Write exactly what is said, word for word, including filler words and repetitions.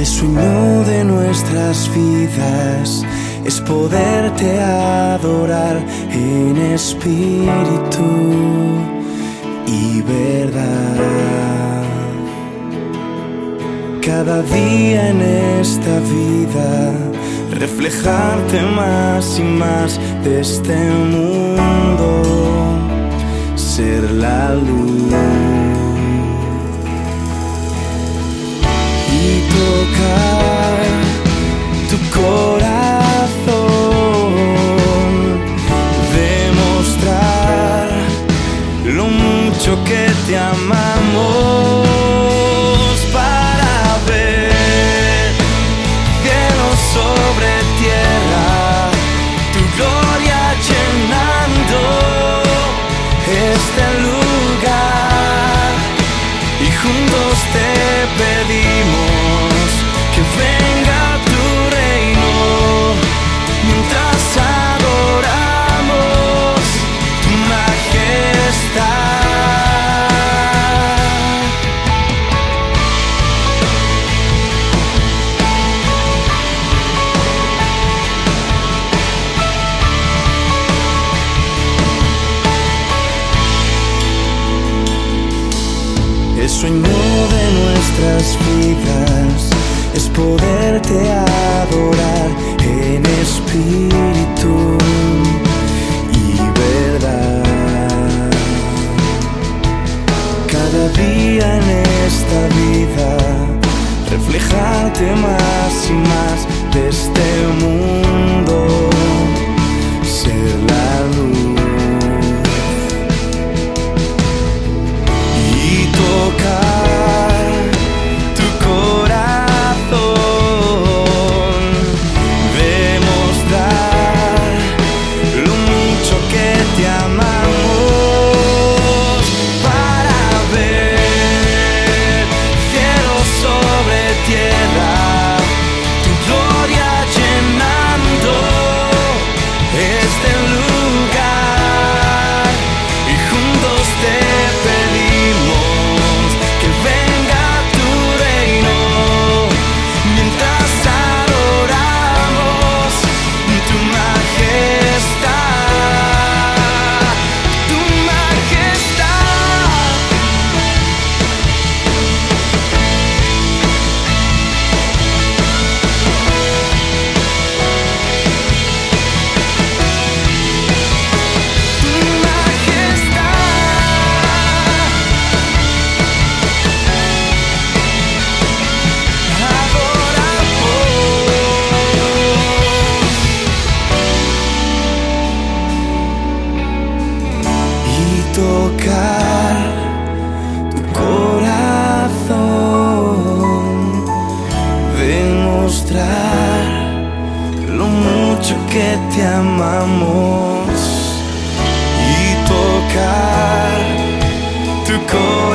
El sueño de nuestras vidas es poderte adorar en espíritu y verdad. Cada día en esta vida reflejarte más y más de este mundo, ser la luz y tocar tu corazón, demostrar lo mucho que te amamos, para ver cielos sobre tierra, tu gloria llenando este lugar, y juntos te pedimos que venga tu reino mientras adoramos tu majestad. El sueño de nuestras vidas es poderte adorar en espíritu y verdad. Cada día en esta vida reflejarte más y más de este mundo, ser la luz y tocar tu corazón, demostrar lo mucho que te amamos, para ver cielos sobre tierra, tu gloria llenando este lugar, y juntos te pedimos que venga tu reino mientras adoramos tu majestad, tu majestad. Tu Tocar tu corazón, demostrar lo mucho que te amamos, y tocar tu corazón.